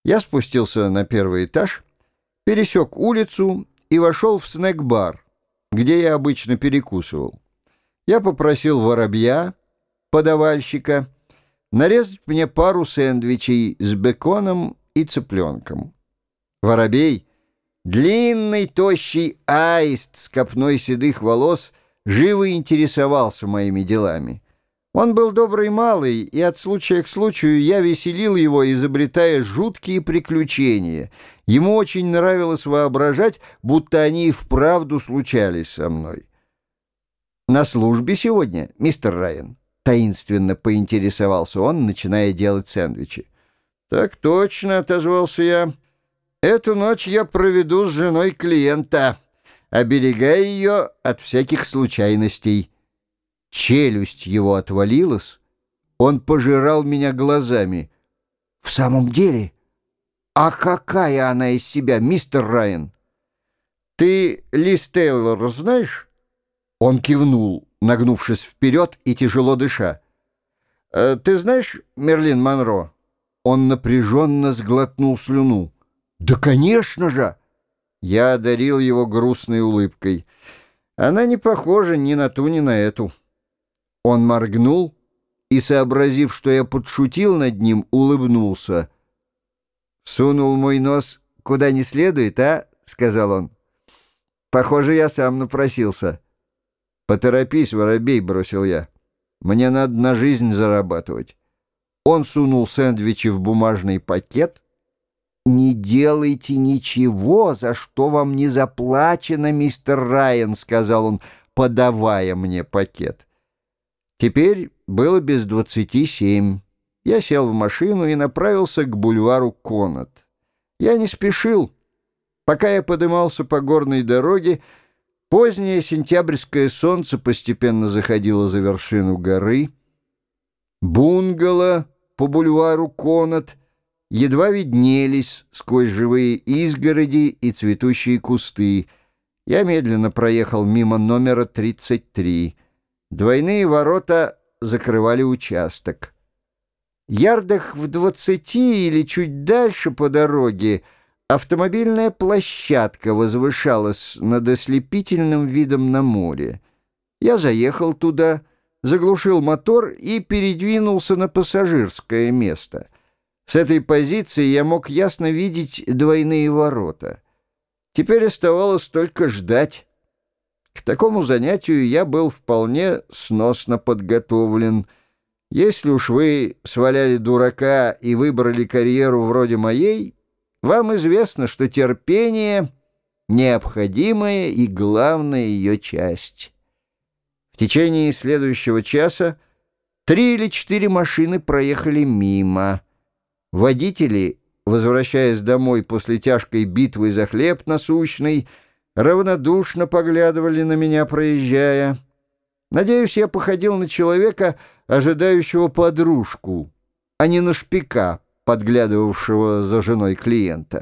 Я спустился на первый этаж, пересек улицу и вошел в снэк-бар, где я обычно перекусывал. Я попросил воробья, подавальщика, нарезать мне пару сэндвичей с беконом и цыпленком. Воробей, длинный, тощий аист с копной седых волос, живо интересовался моими делами. Он был добрый малый, и от случая к случаю я веселил его, изобретая жуткие приключения. Ему очень нравилось воображать, будто они и вправду случались со мной. «На службе сегодня, мистер Райан?» — таинственно поинтересовался он, начиная делать сэндвичи. «Так точно», — отозвался я. «Эту ночь я проведу с женой клиента, оберегая ее от всяких случайностей». Челюсть его отвалилась, он пожирал меня глазами. «В самом деле? А какая она из себя, мистер Райан?» «Ты Лиз Тейлор знаешь?» Он кивнул, нагнувшись вперед и тяжело дыша. «Ты знаешь Мерлин Монро?» Он напряженно сглотнул слюну. «Да, конечно же!» Я одарил его грустной улыбкой. «Она не похожа ни на ту, ни на эту». Он моргнул и, сообразив, что я подшутил над ним, улыбнулся. «Сунул мой нос куда не следует, а?» — сказал он. «Похоже, я сам напросился». «Поторопись, воробей», — бросил я. «Мне надо на жизнь зарабатывать». Он сунул сэндвичи в бумажный пакет. «Не делайте ничего, за что вам не заплачено, мистер Райан», — сказал он, подавая мне пакет. Теперь было без 27. Я сел в машину и направился к бульвару Коннот. Я не спешил. Пока я подымался по горной дороге, позднее сентябрьское солнце постепенно заходило за вершину горы. Бунгало по бульвару Коннот едва виднелись сквозь живые изгороди и цветущие кусты. Я медленно проехал мимо номера 33. Двойные ворота закрывали участок. Ярдах в 20 или чуть дальше по дороге автомобильная площадка возвышалась над ослепительным видом на море. Я заехал туда, заглушил мотор и передвинулся на пассажирское место. С этой позиции я мог ясно видеть двойные ворота. Теперь оставалось только ждать. К такому занятию я был вполне сносно подготовлен. Если уж вы сваляли дурака и выбрали карьеру вроде моей, вам известно, что терпение — необходимая и главная ее часть. В течение следующего часа 3 или 4 машины проехали мимо. Водители, возвращаясь домой после тяжкой битвы за хлеб насущный, равнодушно поглядывали на меня, проезжая. Надеюсь, я походил на человека, ожидающего подружку, а не на шпика, подглядывавшего за женой клиента.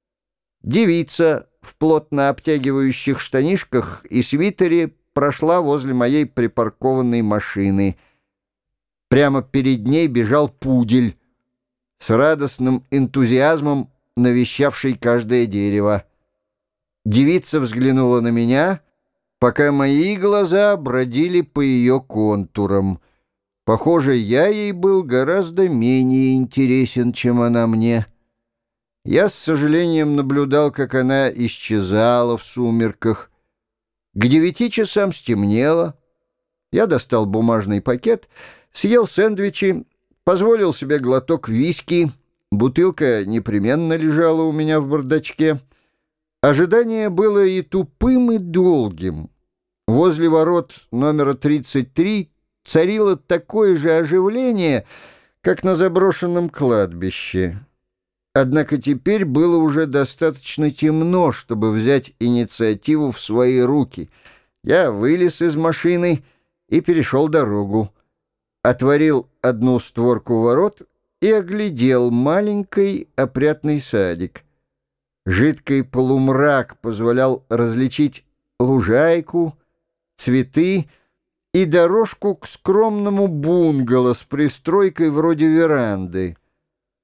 Девица в плотно обтягивающих штанишках и свитере прошла возле моей припаркованной машины. Прямо перед ней бежал пудель, с радостным энтузиазмом навещавший каждое дерево. Девица взглянула на меня, пока мои глаза бродили по ее контурам. Похоже, я ей был гораздо менее интересен, чем она мне. Я с сожалением наблюдал, как она исчезала в сумерках. К 9 часам стемнело. Я достал бумажный пакет, съел сэндвичи, позволил себе глоток виски. Бутылка непременно лежала у меня в бардачке. Ожидание было и тупым, и долгим. Возле ворот номера 33 царило такое же оживление, как на заброшенном кладбище. Однако теперь было уже достаточно темно, чтобы взять инициативу в свои руки. Я вылез из машины и перешел дорогу. Отворил одну створку ворот и оглядел маленький опрятный садик. Жидкий полумрак позволял различить лужайку, цветы и дорожку к скромному бунгало с пристройкой вроде веранды.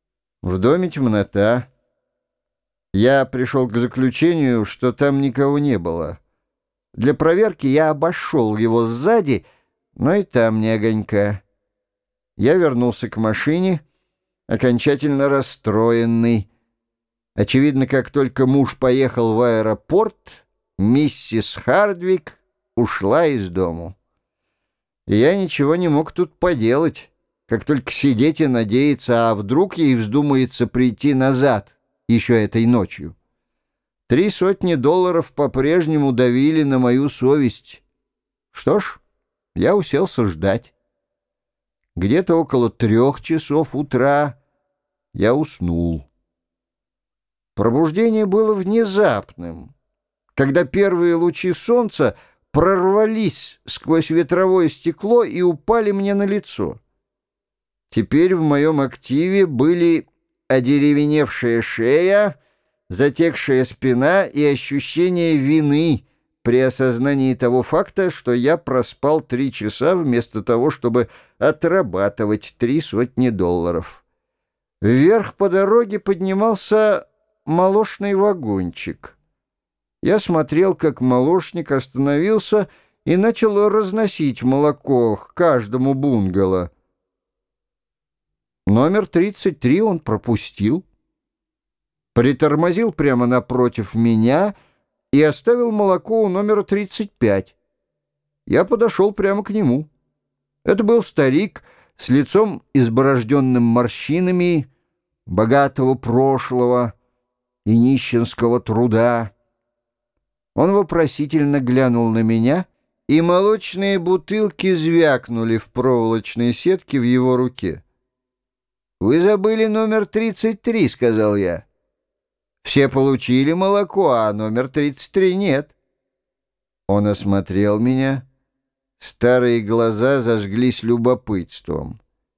В доме темнота. Я пришел к заключению, что там никого не было. Для проверки я обошел его сзади, но и там не огонька. Я вернулся к машине, окончательно расстроенный. Очевидно, как только муж поехал в аэропорт, миссис Хардвик ушла из дому. И я ничего не мог тут поделать, как только сидеть и надеяться, а вдруг ей вздумается прийти назад еще этой ночью. $300 по-прежнему давили на мою совесть. Что ж, я уселся ждать. Где-то около 3 часов утра я уснул. Пробуждение было внезапным, когда первые лучи солнца прорвались сквозь ветровое стекло и упали мне на лицо. Теперь в моем активе были одеревеневшая шея, затекшая спина и ощущение вины при осознании того факта, что я проспал 3 часа вместо того, чтобы отрабатывать $300. Вверх по дороге поднимался молочный вагончик. Я смотрел, как молочник остановился и начал разносить молоко к каждому бунгало. Номер 33 он пропустил, притормозил прямо напротив меня и оставил молоко у номера 35. Я подошел прямо к нему. Это был старик с лицом изборожденным морщинами, богатого прошлого и нищенского труда. Он вопросительно глянул на меня, и молочные бутылки звякнули в проволочной сетке в его руке. «Вы забыли номер 33», — сказал я. «Все получили молоко, а номер 33 нет». Он осмотрел меня. Старые глаза зажглись любопытством.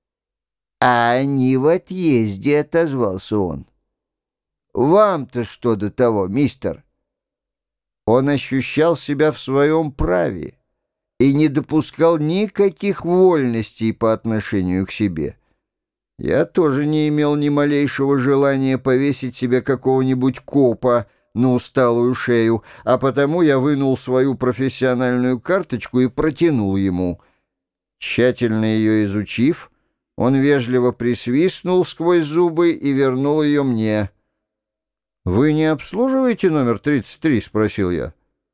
«А они в отъезде», — отозвался он. «Вам-то что до того, мистер?» Он ощущал себя в своем праве и не допускал никаких вольностей по отношению к себе. Я тоже не имел ни малейшего желания повесить себе какого-нибудь копа на усталую шею, а потому я вынул свою профессиональную карточку и протянул ему. Тщательно ее изучив, он вежливо присвистнул сквозь зубы и вернул ее мне. «Вы не обслуживаете номер 33?» — спросил я.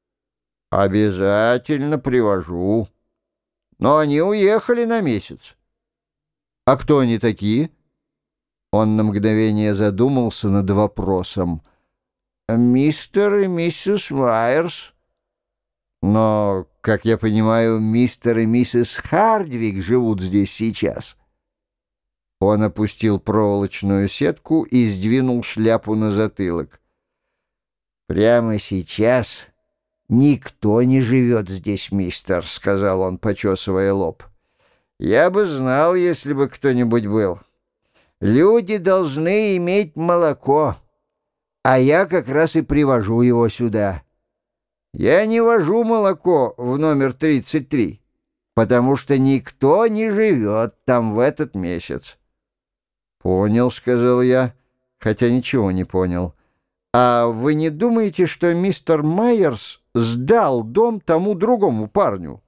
«Обязательно привожу. Но они уехали на месяц». «А кто они такие?» Он на мгновение задумался над вопросом. «Мистер и миссис Майерс». «Но, как я понимаю, мистер и миссис Хардвик живут здесь сейчас». Он опустил проволочную сетку и сдвинул шляпу на затылок. «Прямо сейчас никто не живет здесь, мистер», — сказал он, почесывая лоб. «Я бы знал, если бы кто-нибудь был. Люди должны иметь молоко, а я как раз и привожу его сюда. Я не вожу молоко в номер 33, потому что никто не живет там в этот месяц». «Понял», — сказал я, хотя ничего не понял. «А вы не думаете, что мистер Майерс сдал дом тому другому парню?»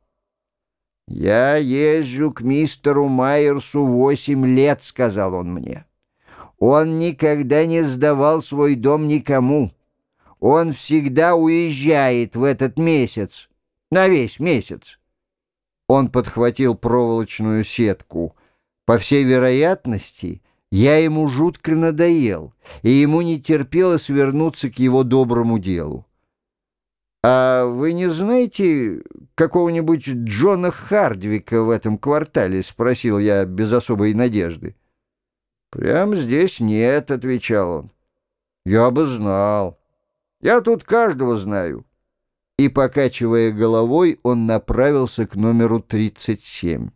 «Я езжу к мистеру Майерсу 8 лет», — сказал он мне. «Он никогда не сдавал свой дом никому. Он всегда уезжает в этот месяц, на весь месяц». Он подхватил проволочную сетку. По всей вероятности, я ему жутко надоел, и ему не терпелось вернуться к его доброму делу. «А вы не знаете какого-нибудь Джона Хардвика в этом квартале?» — спросил я без особой надежды. «Прямо здесь нет», — отвечал он. «Я бы знал. Я тут каждого знаю». И, покачивая головой, он направился к номеру 37.